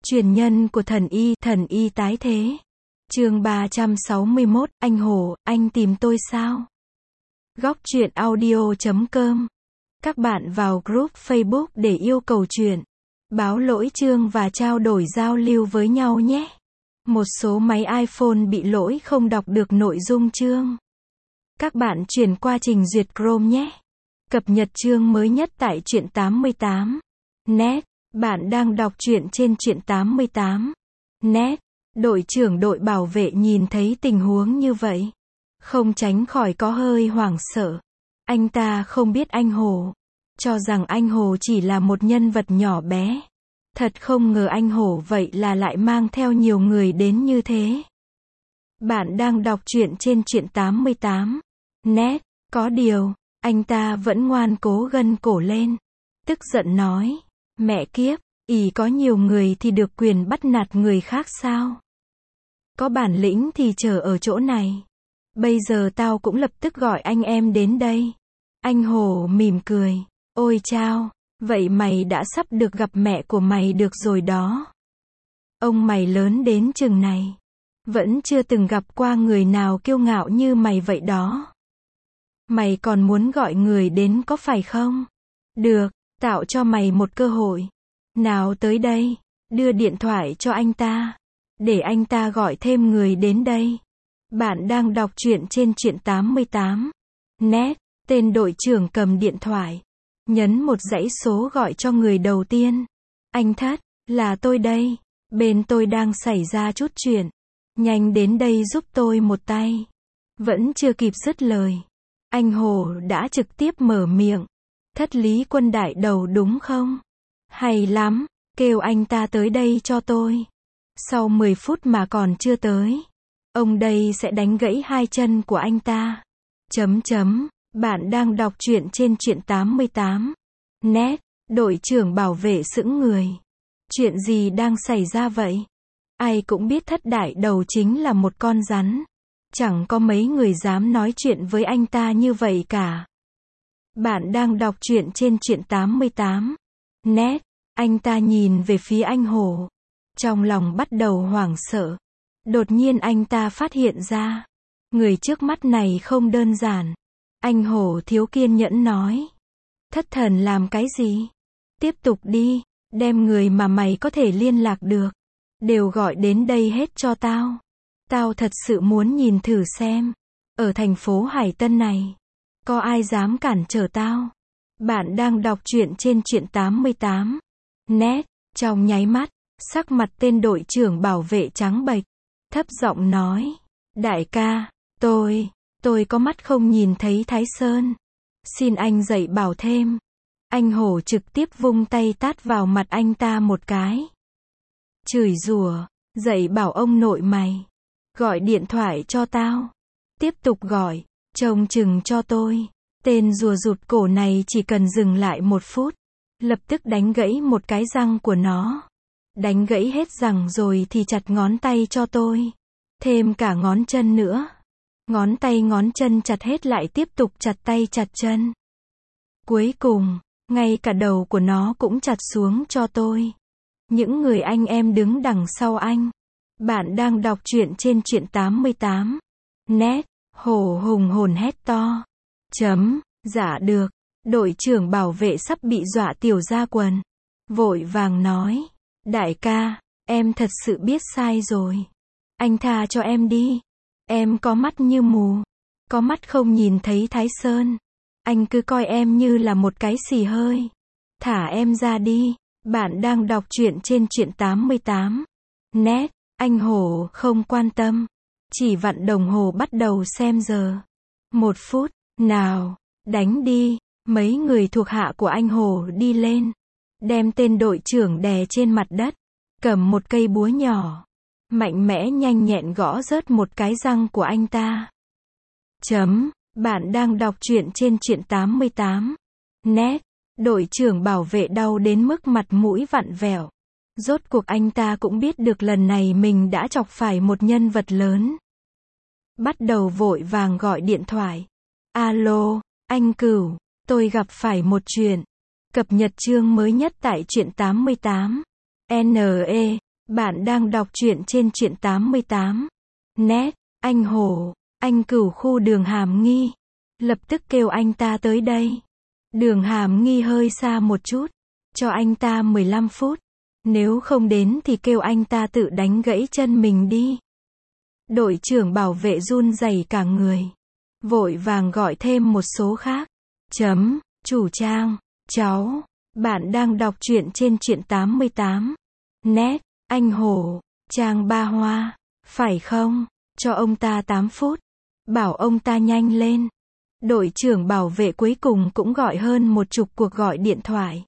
Truyền nhân của thần y tái thế. Chương 361, anh Hồ, anh tìm tôi sao? Góc truyện audio.com. Các bạn vào group Facebook để yêu cầu truyện, báo lỗi chương và trao đổi giao lưu với nhau nhé. Một số máy iPhone bị lỗi không đọc được nội dung chương. Các bạn chuyển qua trình duyệt Chrome nhé. Cập nhật chương mới nhất tại truyện 88. Net. Bạn đang đọc truyện trên truyện 88. Net. Đội trưởng đội bảo vệ nhìn thấy tình huống như vậy, không tránh khỏi có hơi hoảng sợ. Anh ta không biết anh Hồ, cho rằng anh Hồ chỉ là một nhân vật nhỏ bé. Thật không ngờ anh Hồ vậy là lại mang theo nhiều người đến như thế. Bạn đang đọc truyện trên truyện 88. Net. Có điều, anh ta vẫn ngoan cố gân cổ lên, tức giận nói, mẹ kiếp, có nhiều người thì được quyền bắt nạt người khác sao? Có bản lĩnh thì chờ ở chỗ này. Bây giờ tao cũng lập tức gọi anh em đến đây. Anh Hồ mỉm cười, ôi chao, vậy mày đã sắp được gặp mẹ của mày được rồi đó. Ông mày lớn đến chừng này, vẫn chưa từng gặp qua người nào kiêu ngạo như mày vậy đó. Mày còn muốn gọi người đến có phải không? Được, tạo cho mày một cơ hội. Nào tới đây, đưa điện thoại cho anh ta, để anh ta gọi thêm người đến đây. Bạn đang đọc truyện trên truyện 88. Net. Tên đội trưởng cầm điện thoại, nhấn một dãy số gọi cho người đầu tiên. Anh Thất, là tôi đây. Bên tôi đang xảy ra chút chuyện. Nhanh đến đây giúp tôi một tay. Vẫn chưa kịp dứt lời, anh Hồ đã trực tiếp mở miệng. Thất Lý Quân đại đầu đúng không? Hay lắm, kêu anh ta tới đây cho tôi. Sau 10 phút mà còn chưa tới, ông đây sẽ đánh gãy hai chân của anh ta. Bạn đang đọc truyện trên truyện 88. Net. Đội trưởng bảo vệ sững người. Chuyện gì đang xảy ra vậy? Ai cũng biết Thất đại đầu chính là một con rắn. Chẳng có mấy người dám nói chuyện với anh ta như vậy cả. Bạn đang đọc truyện trên truyện 88. Net. Anh ta nhìn về phía anh Hồ, trong lòng bắt đầu hoảng sợ. Đột nhiên anh ta phát hiện ra, người trước mắt này không đơn giản. Anh Hồ thiếu kiên nhẫn nói, Thất thần làm cái gì? Tiếp tục đi, đem người mà mày có thể liên lạc được, đều gọi đến đây hết cho tao. Tao thật sự muốn nhìn thử xem, ở thành phố Hải Tân này, có ai dám cản trở tao. Bạn đang đọc truyện trên truyện 88. Net. Trong nháy mắt, sắc mặt tên đội trưởng bảo vệ trắng bệch, thấp giọng nói, đại ca, tôi có mắt không nhìn thấy Thái Sơn. Xin anh dạy bảo thêm. Anh Hồ trực tiếp vung tay tát vào mặt anh ta một cái. Chửi rủa, dạy bảo ông nội mày. Gọi điện thoại cho tao. Tiếp tục gọi, trông chừng cho tôi. Tên rùa rụt cổ này chỉ cần dừng lại 1 phút, lập tức đánh gãy một cái răng của nó. Đánh gãy hết răng rồi thì chặt ngón tay cho tôi. Thêm cả ngón chân nữa. Ngón tay ngón chân chặt hết lại tiếp tục chặt tay chặt chân. Cuối cùng, ngay cả đầu của nó cũng chặt xuống cho tôi. Những người anh em đứng đằng sau anh. Bạn đang đọc truyện trên truyện 88. Net. Hồ hùng hồn hét to. Dạ được. Đội trưởng bảo vệ sắp bị dọa tiểu ra quần. Vội vàng nói, đại ca, em thật sự biết sai rồi. Anh tha cho em đi. Em có mắt như mù, có mắt không nhìn thấy Thái Sơn. Anh cứ coi em như là một cái xì hơi. Thả em ra đi. Bạn đang đọc truyện trên truyện 88. Net. Anh Hồ không quan tâm, chỉ vặn đồng hồ bắt đầu xem giờ. 1 phút, nào, đánh đi. Mấy người thuộc hạ của anh Hồ đi lên, đem tên đội trưởng đè trên mặt đất, cầm một cây búa nhỏ, mạnh mẽ nhanh nhẹn gõ rớt một cái răng của anh ta. Bạn đang đọc truyện trên truyện 88. Net. Đội trưởng bảo vệ đau đến mức mặt mũi vặn vẹo. Rốt cuộc anh ta cũng biết được lần này mình đã chọc phải một nhân vật lớn. Bắt đầu vội vàng gọi điện thoại. Alo, anh Cửu, tôi gặp phải một chuyện. Cập nhật chương mới nhất tại truyện 88. NE. Bạn đang đọc truyện trên truyện 88. Net, anh Hổ, anh Cửu khu Đường Hàm Nghi. Lập tức kêu anh ta tới đây. Đường Hàm Nghi hơi xa một chút. Cho anh ta 15 phút. Nếu không đến thì kêu anh ta tự đánh gãy chân mình đi. Đội trưởng bảo vệ run rẩy cả người. Vội vàng gọi thêm một số khác. Chủ trang, cháu, bạn đang đọc truyện trên truyện 88. Net, anh Hổ, Trang Ba Hoa, phải không? Cho ông ta 8 phút. Bảo ông ta nhanh lên. Đội trưởng bảo vệ cuối cùng cũng gọi hơn 10 cuộc gọi điện thoại.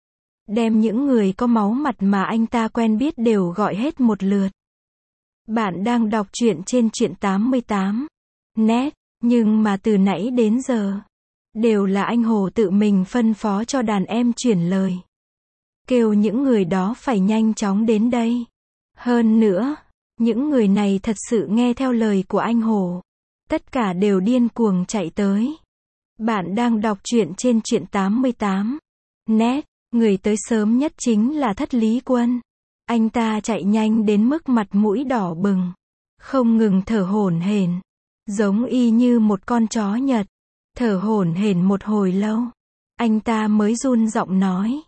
Đem những người có máu mặt mà anh ta quen biết đều gọi hết một lượt. Bạn đang đọc truyện trên truyện 88. Net, nhưng mà từ nãy đến giờ, đều là anh Hồ tự mình phân phó cho đàn em chuyển lời. Kêu những người đó phải nhanh chóng đến đây. Hơn nữa, những người này thật sự nghe theo lời của anh Hồ. Tất cả đều điên cuồng chạy tới. Bạn đang đọc truyện trên truyện 88. Net, người tới sớm nhất chính là Thất Lý Quân. Anh ta chạy nhanh đến mức mặt mũi đỏ bừng. Không ngừng thở hổn hển. Giống y như một con chó Nhật. Thở hổn hển một hồi lâu. Anh ta mới run giọng nói.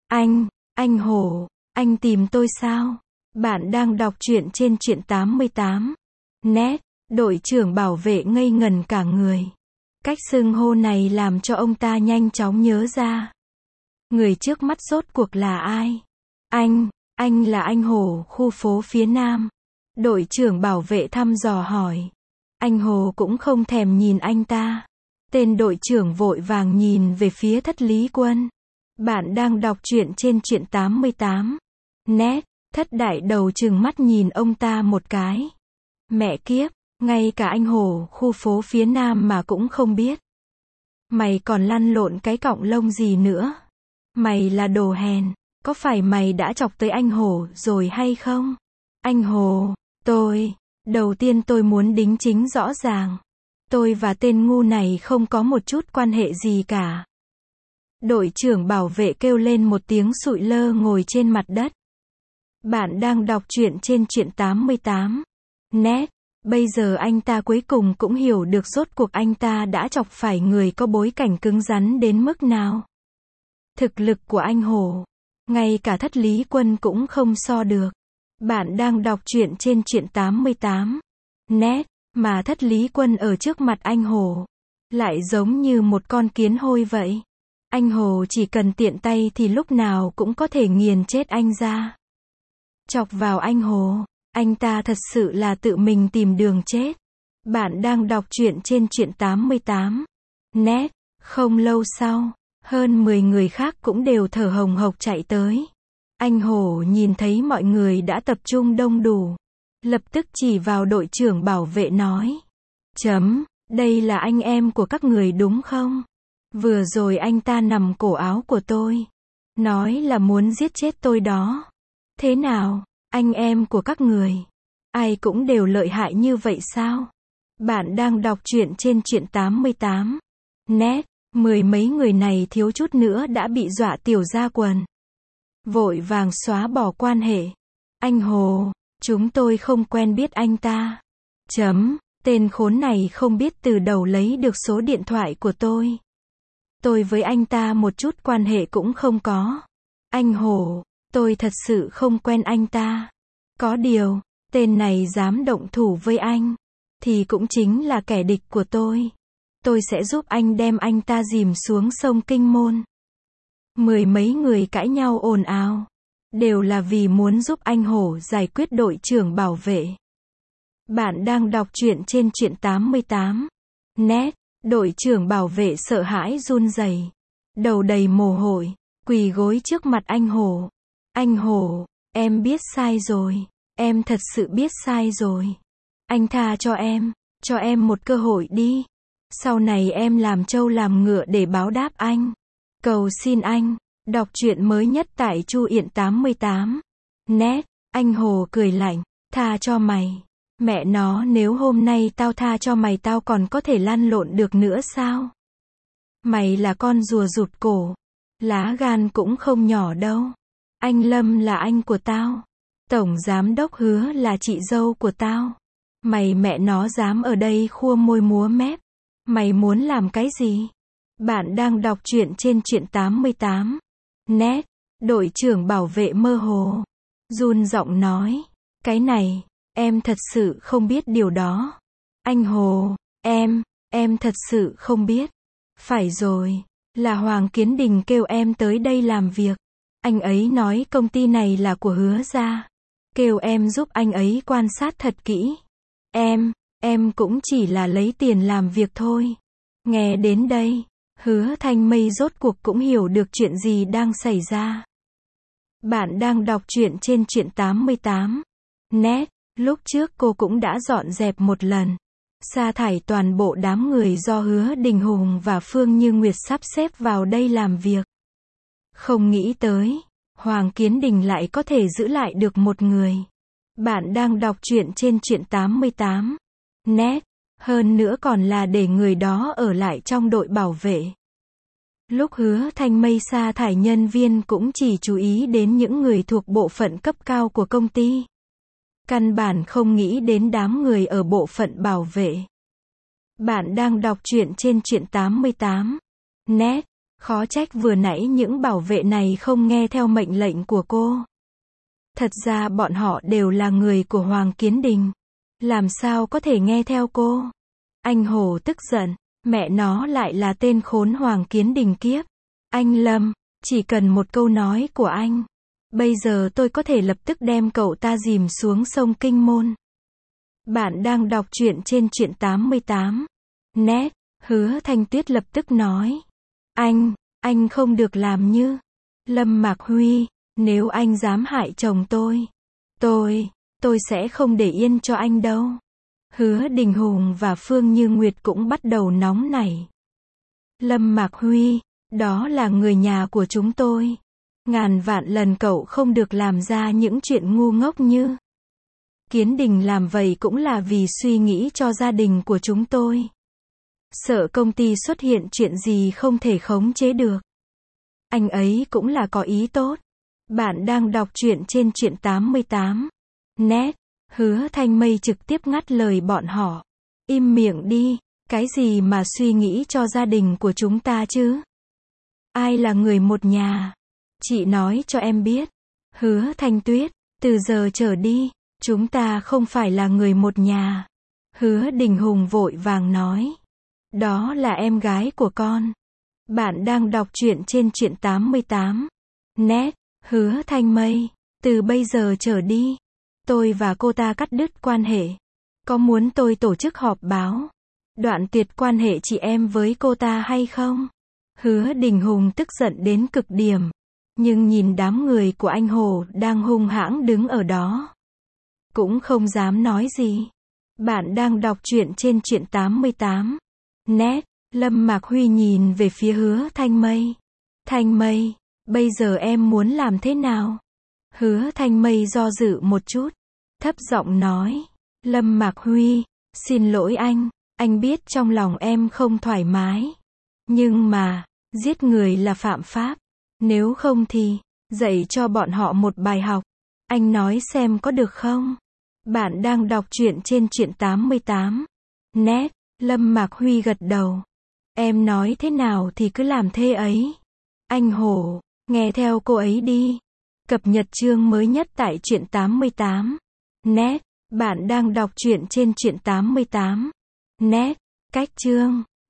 Anh Hổ, anh tìm tôi sao? Bạn đang đọc truyện trên truyện 88. Net, đội trưởng bảo vệ ngây ngần cả người. Cách xưng hô này làm cho ông ta nhanh chóng nhớ ra. Người trước mắt rốt cuộc là ai? Anh là anh Hồ, khu phố phía Nam. Đội trưởng bảo vệ thăm dò hỏi. Anh Hồ cũng không thèm nhìn anh ta. Tên đội trưởng vội vàng nhìn về phía Thất Lý Quân. Bạn đang đọc truyện trên truyện 88. Net, Thất Đại Đầu trừng mắt nhìn ông ta một cái. Mẹ kiếp, ngay cả anh Hồ, khu phố phía Nam mà cũng không biết. Mày còn lăn lộn cái cọng lông gì nữa? Mày là đồ hèn, có phải mày đã chọc tới anh Hồ rồi hay không? Anh Hồ, đầu tiên tôi muốn đính chính rõ ràng. Tôi và tên ngu này không có một chút quan hệ gì cả. Đội trưởng bảo vệ kêu lên một tiếng sụi lơ ngồi trên mặt đất. Bạn đang đọc truyện trên truyện 88. Net, bây giờ anh ta cuối cùng cũng hiểu được rốt cuộc anh ta đã chọc phải người có bối cảnh cứng rắn đến mức nào. Thực lực của anh Hồ, ngay cả Thất Lý Quân cũng không so được. Bạn đang đọc truyện trên truyện 88. Net, mà Thất Lý Quân ở trước mặt anh Hồ, lại giống như một con kiến hôi vậy. Anh Hồ chỉ cần tiện tay thì lúc nào cũng có thể nghiền chết anh ra. Chọc vào anh Hồ, anh ta thật sự là tự mình tìm đường chết. Bạn đang đọc truyện trên truyện 88. Net, không lâu sau, hơn 10 người khác cũng đều thở hồng hộc chạy tới. Anh Hồ nhìn thấy mọi người đã tập trung đông đủ. Lập tức chỉ vào đội trưởng bảo vệ nói. Đây là anh em của các người đúng không? Vừa rồi anh ta nằm cổ áo của tôi. Nói là muốn giết chết tôi đó. Thế nào, anh em của các người? Ai cũng đều lợi hại như vậy sao? Bạn đang đọc truyện trên truyện 88. Net, 10 mấy người này thiếu chút nữa đã bị dọa tiểu ra quần. Vội vàng xóa bỏ quan hệ. Anh Hồ, chúng tôi không quen biết anh ta. Tên khốn này không biết từ đầu lấy được số điện thoại của tôi. Tôi với anh ta một chút quan hệ cũng không có. Anh Hồ, tôi thật sự không quen anh ta. Có điều, tên này dám động thủ với anh, thì cũng chính là kẻ địch của tôi. Tôi sẽ giúp anh đem anh ta dìm xuống sông Kinh Môn. 10 mấy người cãi nhau ồn ào. Đều là vì muốn giúp anh Hổ giải quyết đội trưởng bảo vệ. Bạn đang đọc truyện trên truyện 88. Net, đội trưởng bảo vệ sợ hãi run rẩy, đầu đầy mồ hôi, quỳ gối trước mặt anh Hổ. Anh Hổ, em biết sai rồi. Em thật sự biết sai rồi. Anh tha cho em một cơ hội đi. Sau này em làm trâu làm ngựa để báo đáp anh. Cầu xin anh. Đọc truyện mới nhất tại Chu Yện 88. Net, anh Hồ cười lạnh. Tha cho mày. Mẹ nó, nếu hôm nay tao tha cho mày tao còn có thể lăn lộn được nữa sao? Mày là con rùa rụt cổ. Lá gan cũng không nhỏ đâu. Anh Lâm là anh của tao. Tổng giám đốc Hứa là chị dâu của tao. Mày mẹ nó dám ở đây khua môi múa mép. Mày muốn làm cái gì? Bạn đang đọc truyện trên truyện 88. Net, đội trưởng bảo vệ mơ hồ. Run giọng nói. Cái này, em thật sự không biết điều đó. Anh Hồ, em thật sự không biết. Phải rồi, là Hoàng Kiến Đình kêu em tới đây làm việc. Anh ấy nói công ty này là của Hứa gia. Kêu em giúp anh ấy quan sát thật kỹ. Em cũng chỉ là lấy tiền làm việc thôi. Nghe đến đây, Hứa Thanh Mây rốt cuộc cũng hiểu được chuyện gì đang xảy ra. Bạn đang đọc truyện trên truyện 88. Net, lúc trước cô cũng đã dọn dẹp một lần. Sa thải toàn bộ đám người do Hứa Đình Hùng và Phương Như Nguyệt sắp xếp vào đây làm việc. Không nghĩ tới, Hoàng Kiến Đình lại có thể giữ lại được một người. Bạn đang đọc truyện trên truyện 88. Net, hơn nữa còn là để người đó ở lại trong đội bảo vệ. Lúc Hứa Thanh Mây sa thải nhân viên cũng chỉ chú ý đến những người thuộc bộ phận cấp cao của công ty. Căn bản không nghĩ đến đám người ở bộ phận bảo vệ. Bạn đang đọc truyện trên truyện 88. Net, khó trách vừa nãy những bảo vệ này không nghe theo mệnh lệnh của cô. Thật ra bọn họ đều là người của Hoàng Kiến Đình. Làm sao có thể nghe theo cô? Anh Hồ tức giận. Mẹ nó lại là tên khốn Hoàng Kiến Đình kiếp. Anh Lâm, chỉ cần một câu nói của anh. Bây giờ tôi có thể lập tức đem cậu ta dìm xuống sông Kinh Môn. Bạn đang đọc truyện trên truyện 88. Net, Hứa Thanh Tuyết lập tức nói. Anh không được làm như Lâm Mạc Huy, nếu anh dám hại chồng tôi sẽ không để yên cho anh đâu. Hứa Đình Hùng và Phương Như Nguyệt cũng bắt đầu nóng nảy. Lâm Mạc Huy, đó là người nhà của chúng tôi. Ngàn vạn lần cậu không được làm ra những chuyện ngu ngốc như Kiến Đình làm vậy cũng là vì suy nghĩ cho gia đình của chúng tôi. Sợ công ty xuất hiện chuyện gì không thể khống chế được. Anh ấy cũng là có ý tốt. Bạn đang đọc truyện trên truyện 88. Net, Hứa Thanh Mây trực tiếp ngắt lời bọn họ. Im miệng đi, cái gì mà suy nghĩ cho gia đình của chúng ta chứ? Ai là người một nhà? Chị nói cho em biết. Hứa Thanh Tuyết, từ giờ trở đi, chúng ta không phải là người một nhà. Hứa Đình Hùng vội vàng nói. Đó là em gái của con. Bạn đang đọc truyện trên truyện 88. Net, Hứa Thanh Mây, từ bây giờ trở đi, tôi và cô ta cắt đứt quan hệ. Có muốn tôi tổ chức họp báo, đoạn tuyệt quan hệ chị em với cô ta hay không? Hứa Đình Hùng tức giận đến cực điểm. Nhưng nhìn đám người của anh Hồ đang hung hãng đứng ở đó, cũng không dám nói gì. Bạn đang đọc truyện trên truyện 88. Net, Lâm Mạc Huy nhìn về phía Hứa Thanh Mây. Thanh Mây, bây giờ em muốn làm thế nào? Hứa Thanh Mây do dự một chút, thấp giọng nói. Lâm Mạc Huy, xin lỗi anh biết trong lòng em không thoải mái. Nhưng mà, giết người là phạm pháp. Nếu không thì, dạy cho bọn họ một bài học. Anh nói xem có được không? Bạn đang đọc truyện trên truyện 88. Net, Lâm Mạc Huy gật đầu. Em nói thế nào thì cứ làm thế ấy. Anh Hổ, nghe theo cô ấy đi. Cập nhật chương mới nhất tại truyện 88. Net, bạn đang đọc truyện trên truyện 88. Net, cách chương